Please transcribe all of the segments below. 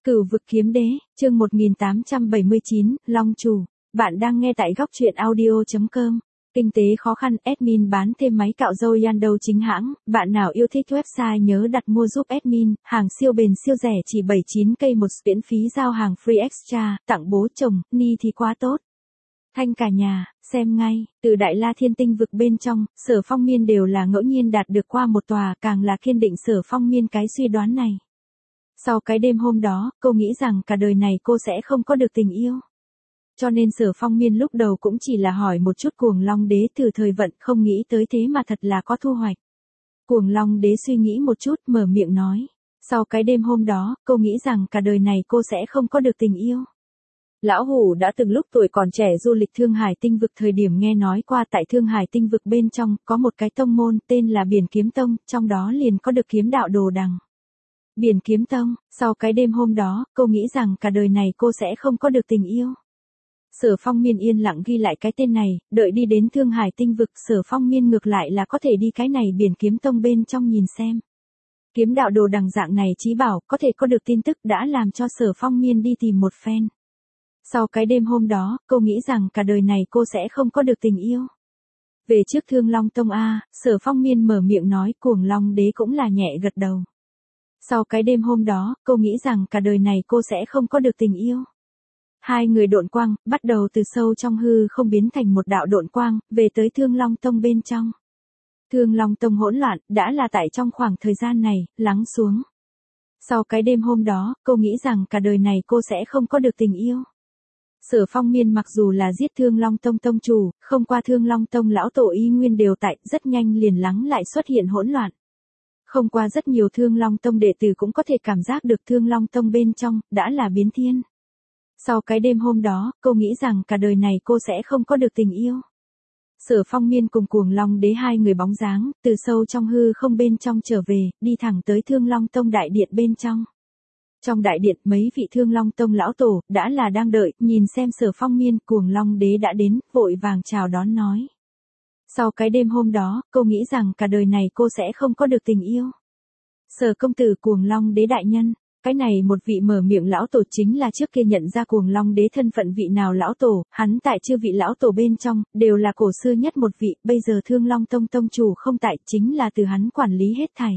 Cửu vực kiếm đế, chương 1879, Long chủ. Bạn đang nghe tại góc truyện audio.com. Kinh tế khó khăn, admin bán thêm máy cạo râu Yandou chính hãng. Bạn nào yêu thích website nhớ đặt mua giúp admin. Hàng siêu bền siêu rẻ chỉ 79k một, miễn phí giao hàng free extra, tặng bố chồng, ni thì quá tốt. Thanh cả nhà, xem ngay, từ Đại La Thiên Tinh vực bên trong, Sở Phong Miên đều là ngẫu nhiên đạt được qua một tòa, càng là kiên định Sở Phong Miên cái suy đoán này. Sau cái đêm hôm đó, cô nghĩ rằng cả đời này cô sẽ không có được tình yêu. Cho nên Sở Phong Miên lúc đầu cũng chỉ là hỏi một chút Cuồng Long Đế thử thời vận, không nghĩ tới thế mà thật là có thu hoạch. Cuồng Long Đế suy nghĩ một chút, mở miệng nói. Sau cái đêm hôm đó, cô nghĩ rằng cả đời này cô sẽ không có được tình yêu. Lão Hủ đã từng lúc tuổi còn trẻ du lịch Thương Hải Tinh vực, thời điểm nghe nói qua tại Thương Hải Tinh vực bên trong, có một cái tông môn tên là Biển Kiếm Tông, trong đó liền có được kiếm đạo đồ đằng. Biển Kiếm Tông, sau cái đêm hôm đó, cô nghĩ rằng cả đời này cô sẽ không có được tình yêu. Sở Phong Miên yên lặng ghi lại cái tên này, đợi đi đến Thương Hải Tinh vực, Sở Phong Miên ngược lại là có thể đi cái này Biển Kiếm Tông bên trong nhìn xem. Kiếm đạo đồ đằng dạng này chí bảo, có thể có được tin tức đã làm cho Sở Phong Miên đi tìm một phen. Sau cái đêm hôm đó, cô nghĩ rằng cả đời này cô sẽ không có được tình yêu. Về trước Thương Long Tông a, Sở Phong Miên mở miệng nói, Cuồng Long Đế cũng là nhẹ gật đầu. Sau cái đêm hôm đó, cô nghĩ rằng cả đời này cô sẽ không có được tình yêu. Hai người độn quang, bắt đầu từ sâu trong hư không biến thành một đạo độn quang, về tới Thương Long Tông bên trong. Thương Long Tông hỗn loạn, đã là tại trong khoảng thời gian này, lắng xuống. Sau cái đêm hôm đó, cô nghĩ rằng cả đời này cô sẽ không có được tình yêu. Sở Phong Miên mặc dù là giết Thương Long Tông tông chủ, không qua Thương Long Tông lão tổ y nguyên đều tại, rất nhanh liền lắng lại xuất hiện hỗn loạn. Không qua rất nhiều Thương Long Tông đệ tử cũng có thể cảm giác được Thương Long Tông bên trong, đã là biến thiên. Sau cái đêm hôm đó, cô nghĩ rằng cả đời này cô sẽ không có được tình yêu. Sở Phong Miên cùng Cuồng Long Đế hai người bóng dáng, từ sâu trong hư không bên trong trở về, đi thẳng tới Thương Long Tông đại điện bên trong. Trong đại điện, mấy vị Thương Long Tông lão tổ, đã là đang đợi, nhìn xem Sở Phong Miên, Cuồng Long Đế đã đến, vội vàng chào đón nói. Sau cái đêm hôm đó, cô nghĩ rằng cả đời này cô sẽ không có được tình yêu. Sở công tử Cuồng Long Đế đại nhân, cái này một vị mở miệng lão tổ chính là trước kia nhận ra Cuồng Long Đế thân phận vị nào lão tổ, hắn tại chư vị lão tổ bên trong, đều là cổ xưa nhất một vị, bây giờ Thương Long Tông tông chủ không tại, chính là từ hắn quản lý hết thảy.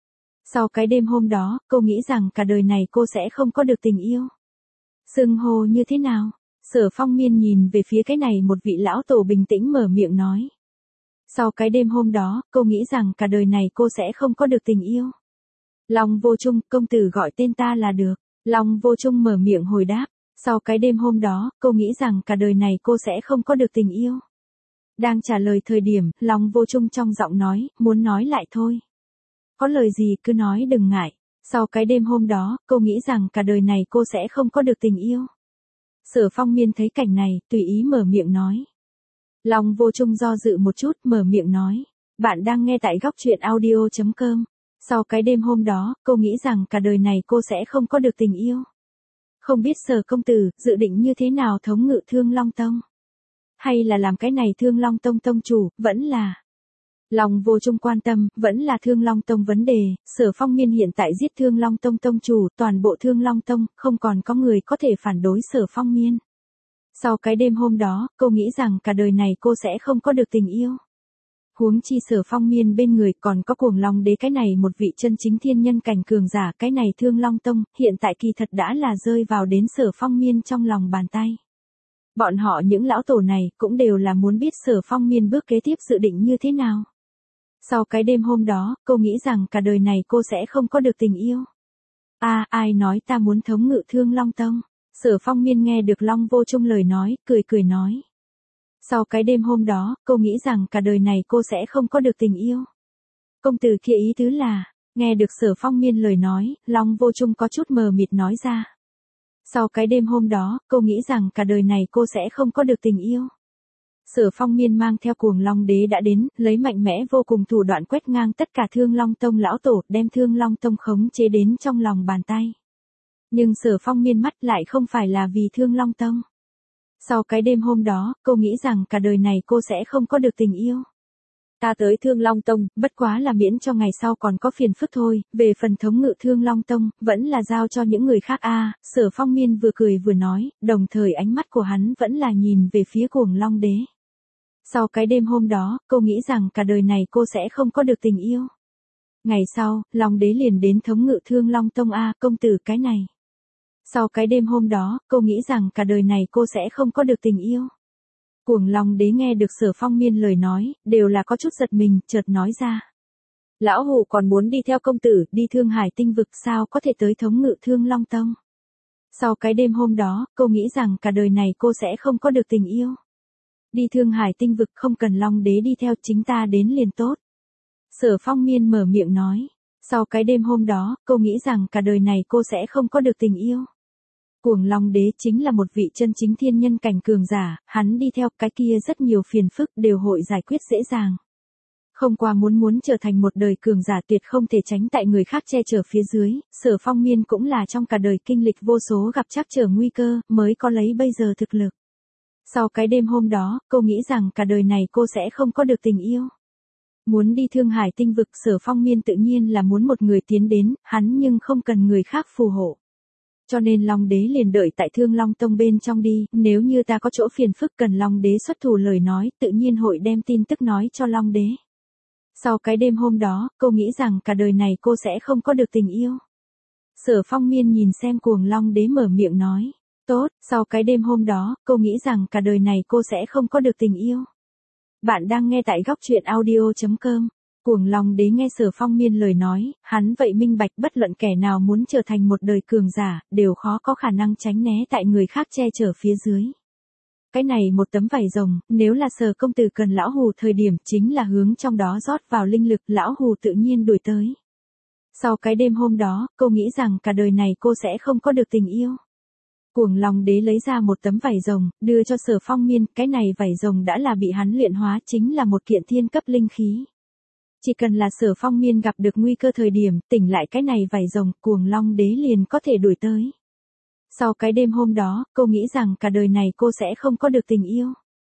Sau cái đêm hôm đó, cô nghĩ rằng cả đời này cô sẽ không có được tình yêu. Xưng hô như thế nào? Sở Phong Miên nhìn về phía cái này một vị lão tổ bình tĩnh mở miệng nói. Sau cái đêm hôm đó, cô nghĩ rằng cả đời này cô sẽ không có được tình yêu. Long Vô Trung, công tử gọi tên ta là được. Long Vô Trung mở miệng hồi đáp. Sau cái đêm hôm đó, cô nghĩ rằng cả đời này cô sẽ không có được tình yêu. Đang trả lời thời điểm, Long Vô Trung trong giọng nói, muốn nói lại thôi. Có lời gì cứ nói đừng ngại. Sau cái đêm hôm đó, cô nghĩ rằng cả đời này cô sẽ không có được tình yêu. Sở Phong Miên thấy cảnh này, tùy ý mở miệng nói. Long Vô Trung do dự một chút, mở miệng nói. Bạn đang nghe tại góc truyện audio.com. Sau cái đêm hôm đó, cô nghĩ rằng cả đời này cô sẽ không có được tình yêu. Không biết Sở công tử, dự định như thế nào thống ngự Thương Long Tông? Hay là làm cái này Thương Long Tông tông chủ, vẫn là... Long Vô Trung quan tâm, vẫn là Thương Long Tông vấn đề, Sở Phong Miên hiện tại giết Thương Long Tông tông chủ, toàn bộ Thương Long Tông, không còn có người có thể phản đối Sở Phong Miên. Sau cái đêm hôm đó, cô nghĩ rằng cả đời này cô sẽ không có được tình yêu. Huống chi Sở Phong Miên bên người còn có Cuồng Long Đế cái này một vị chân chính thiên nhân cảnh cường giả, cái này Thương Long Tông, hiện tại kỳ thật đã là rơi vào đến Sở Phong Miên trong lòng bàn tay. Bọn họ những lão tổ này, cũng đều là muốn biết Sở Phong Miên bước kế tiếp dự định như thế nào. Sau cái đêm hôm đó, cô nghĩ rằng cả đời này cô sẽ không có được tình yêu. Ai nói ta muốn thống ngự Thương Long Tông? Sở Phong Miên nghe được Long Vô Trung lời nói, cười nói. Sau cái đêm hôm đó, cô nghĩ rằng cả đời này cô sẽ không có được tình yêu. Công tử kia ý tứ là, nghe được Sở Phong Miên lời nói, Long Vô Trung có chút mờ mịt nói ra. Sau cái đêm hôm đó, cô nghĩ rằng cả đời này cô sẽ không có được tình yêu. Sở Phong Miên mang theo Cuồng Long Đế đã đến, lấy mạnh mẽ vô cùng thủ đoạn quét ngang tất cả Thương Long Tông lão tổ, đem Thương Long Tông khống chế đến trong lòng bàn tay. Nhưng Sở Phong Miên mắt lại không phải là vì Thương Long Tông. Sau cái đêm hôm đó, cô nghĩ rằng cả đời này cô sẽ không có được tình yêu. Ta tới Thương Long Tông, bất quá là miễn cho ngày sau còn có phiền phức thôi, về phần thống ngự Thương Long Tông, vẫn là giao cho những người khác a. Sở Phong Miên vừa cười vừa nói, đồng thời ánh mắt của hắn vẫn là nhìn về phía Cuồng Long Đế. Sau cái đêm hôm đó, cô nghĩ rằng cả đời này cô sẽ không có được tình yêu. Ngày sau, Long Đế liền đến thống ngự Thương Long Tông a, công tử cái này. Sau cái đêm hôm đó, cô nghĩ rằng cả đời này cô sẽ không có được tình yêu. Cuồng Long Đế nghe được Sở Phong Miên lời nói, đều là có chút giật mình, chợt nói ra. Lão hủ còn muốn đi theo công tử, đi Thương Hải tinh vực sao có thể tới thống ngự Thương Long Tông. Sau cái đêm hôm đó, cô nghĩ rằng cả đời này cô sẽ không có được tình yêu. Đi Thương Hải tinh vực không cần Long Đế đi theo, chính ta đến liền tốt. Sở Phong Miên mở miệng nói. Sau cái đêm hôm đó, cô nghĩ rằng cả đời này cô sẽ không có được tình yêu. Cuồng Long Đế chính là một vị chân chính thiên nhân cảnh cường giả, hắn đi theo cái kia rất nhiều phiền phức đều hội giải quyết dễ dàng. Không qua muốn trở thành một đời cường giả tuyệt không thể tránh tại người khác che chở phía dưới, Sở Phong Miên cũng là trong cả đời kinh lịch vô số gặp trắc trở nguy cơ, mới có lấy bây giờ thực lực. Sau cái đêm hôm đó, cô nghĩ rằng cả đời này cô sẽ không có được tình yêu. Muốn đi Thương Hải tinh vực, Sở Phong Miên tự nhiên là muốn một người tiến đến, hắn nhưng không cần người khác phù hộ. Cho nên Long Đế liền đợi tại Thương Long Tông bên trong đi, nếu như ta có chỗ phiền phức cần Long Đế xuất thủ lời nói, tự nhiên hội đem tin tức nói cho Long Đế. Sau cái đêm hôm đó, cô nghĩ rằng cả đời này cô sẽ không có được tình yêu. Sở Phong Miên nhìn xem Cuồng Long Đế mở miệng nói. Tốt, sau cái đêm hôm đó, cô nghĩ rằng cả đời này cô sẽ không có được tình yêu. Bạn đang nghe tại góc truyện audio.com. Cuồng Long Đế nghe Sở Phong Miên lời nói, hắn vậy minh bạch bất luận kẻ nào muốn trở thành một đời cường giả, đều khó có khả năng tránh né tại người khác che chở phía dưới. Cái này một tấm vải rồng, nếu là Sở công tử cần lão hù thời điểm chính là hướng trong đó rót vào linh lực, lão hù tự nhiên đuổi tới. Sau cái đêm hôm đó, cô nghĩ rằng cả đời này cô sẽ không có được tình yêu. Cuồng Long Đế lấy ra một tấm vải rồng, đưa cho Sở Phong Miên, cái này vải rồng đã là bị hắn luyện hóa, chính là một kiện thiên cấp linh khí. Chỉ cần là Sở Phong Miên gặp được nguy cơ thời điểm, tỉnh lại cái này vải rồng, Cuồng Long Đế liền có thể đuổi tới. Sau cái đêm hôm đó, cô nghĩ rằng cả đời này cô sẽ không có được tình yêu.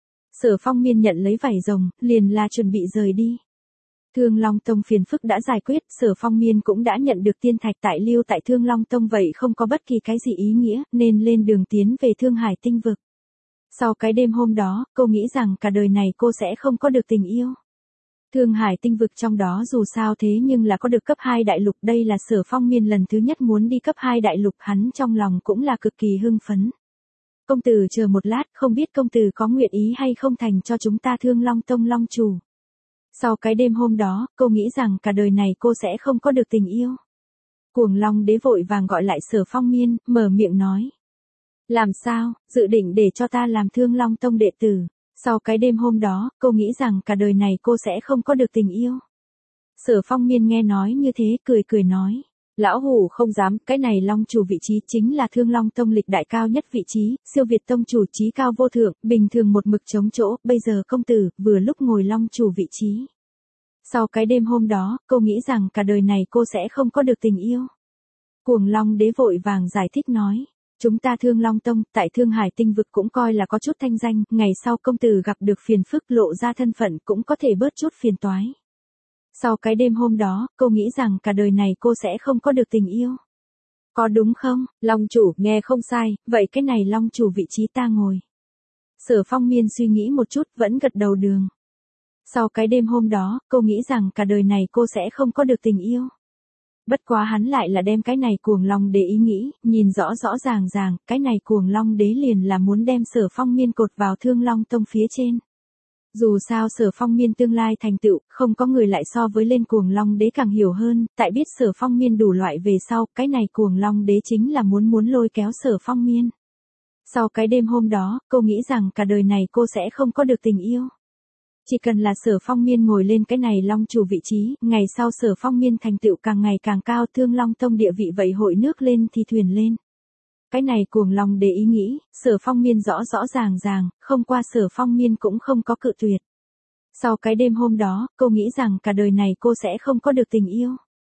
Sở Phong Miên nhận lấy vải rồng, liền là chuẩn bị rời đi. Thương Long Tông phiền phức đã giải quyết, Sở Phong Miên cũng đã nhận được tiên thạch tại lưu tại Thương Long Tông, vậy không có bất kỳ cái gì ý nghĩa, nên lên đường tiến về Thương Hải tinh vực. Sau cái đêm hôm đó, cô nghĩ rằng cả đời này cô sẽ không có được tình yêu. Thương Hải tinh vực trong đó dù sao thế nhưng là có được cấp 2 đại lục, đây là Sở Phong Miên lần thứ nhất muốn đi cấp 2 đại lục, hắn trong lòng cũng là cực kỳ hưng phấn. Công tử chờ một lát, không biết công tử có nguyện ý hay không thành cho chúng ta Thương Long Tông long chủ. Sau cái đêm hôm đó, cô nghĩ rằng cả đời này cô sẽ không có được tình yêu. Cuồng Long Đế vội vàng gọi lại Sở Phong Miên, mở miệng nói. Làm sao, dự định để cho ta làm Thương Long Tông đệ tử. Sau cái đêm hôm đó, cô nghĩ rằng cả đời này cô sẽ không có được tình yêu. Sở Phong Miên nghe nói như thế, cười nói. Lão hủ không dám, cái này long chủ vị trí chính là Thương Long Tông lịch đại cao nhất vị trí, siêu việt tông chủ trí cao vô thượng, bình thường một mực chống chỗ, bây giờ công tử, vừa lúc ngồi long chủ vị trí. Sau cái đêm hôm đó, cô nghĩ rằng cả đời này cô sẽ không có được tình yêu. Cuồng Long Đế vội vàng giải thích nói. Chúng ta Thương Long Tông, tại Thương Hải tinh vực cũng coi là có chút thanh danh, ngày sau công tử gặp được phiền phức lộ ra thân phận cũng có thể bớt chút phiền toái. Sau cái đêm hôm đó, cô nghĩ rằng cả đời này cô sẽ không có được tình yêu. Có đúng không, long chủ, nghe không sai, vậy cái này long chủ vị trí ta ngồi. Sở Phong Miên suy nghĩ một chút vẫn gật đầu đường. Sau cái đêm hôm đó, cô nghĩ rằng cả đời này cô sẽ không có được tình yêu. Bất quá hắn lại là đem cái này Cuồng Long Đế ý nghĩ, nhìn rõ ràng, cái này Cuồng Long Đế liền là muốn đem Sở Phong Miên cột vào Thương Long Tông phía trên. Dù sao Sở Phong Miên tương lai thành tựu, không có người lại so với lên Cuồng Long Đế càng hiểu hơn, tại biết Sở Phong Miên đủ loại về sau, cái này Cuồng Long Đế chính là muốn lôi kéo Sở Phong Miên. Sau cái đêm hôm đó, cô nghĩ rằng cả đời này cô sẽ không có được tình yêu. Chỉ cần là Sở Phong Miên ngồi lên cái này long chủ vị trí, ngày sau Sở Phong Miên thành tựu càng ngày càng cao, Thương Long Tông địa vị vậy hội nước lên thì thuyền lên. Cái này Cuồng Long Đế ý nghĩ, Sở Phong Miên rõ ràng, không qua Sở Phong Miên cũng không có cự tuyệt. Sau cái đêm hôm đó, cô nghĩ rằng cả đời này cô sẽ không có được tình yêu.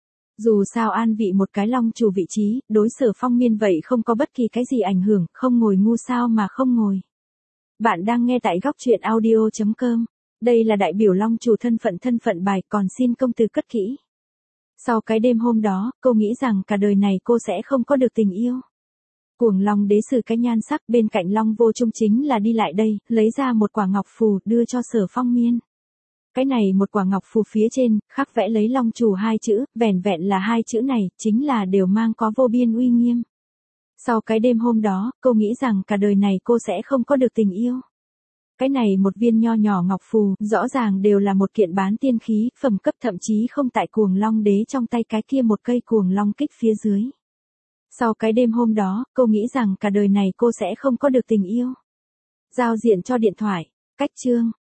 Dù sao an vị một cái long chủ vị trí, đối Sở Phong Miên vậy không có bất kỳ cái gì ảnh hưởng, không ngồi ngu sao mà không ngồi. Bạn đang nghe tại góc truyện audio.com. Đây là đại biểu long chủ thân phận bài, còn xin công tử cất kỹ. Sau cái đêm hôm đó, cô nghĩ rằng cả đời này cô sẽ không có được tình yêu. Cuồng long đế sử cái nhan sắc bên cạnh long vô trung chính là đi lại đây, lấy ra một quả ngọc phù đưa cho Sở Phong Miên. Cái này một quả ngọc phù phía trên, khắc vẽ lấy long chủ hai chữ, vẻn vẹn là hai chữ này, chính là đều mang có vô biên uy nghiêm. Sau cái đêm hôm đó, cô nghĩ rằng cả đời này cô sẽ không có được tình yêu. Cái này một viên nho nhỏ ngọc phù, rõ ràng đều là một kiện bán tiên khí, phẩm cấp thậm chí không tại cuồng long đế trong tay cái kia một cây cuồng long kích phía dưới. Sau cái đêm hôm đó, cô nghĩ rằng cả đời này cô sẽ không có được tình yêu. Giao diện cho điện thoại, cách chương.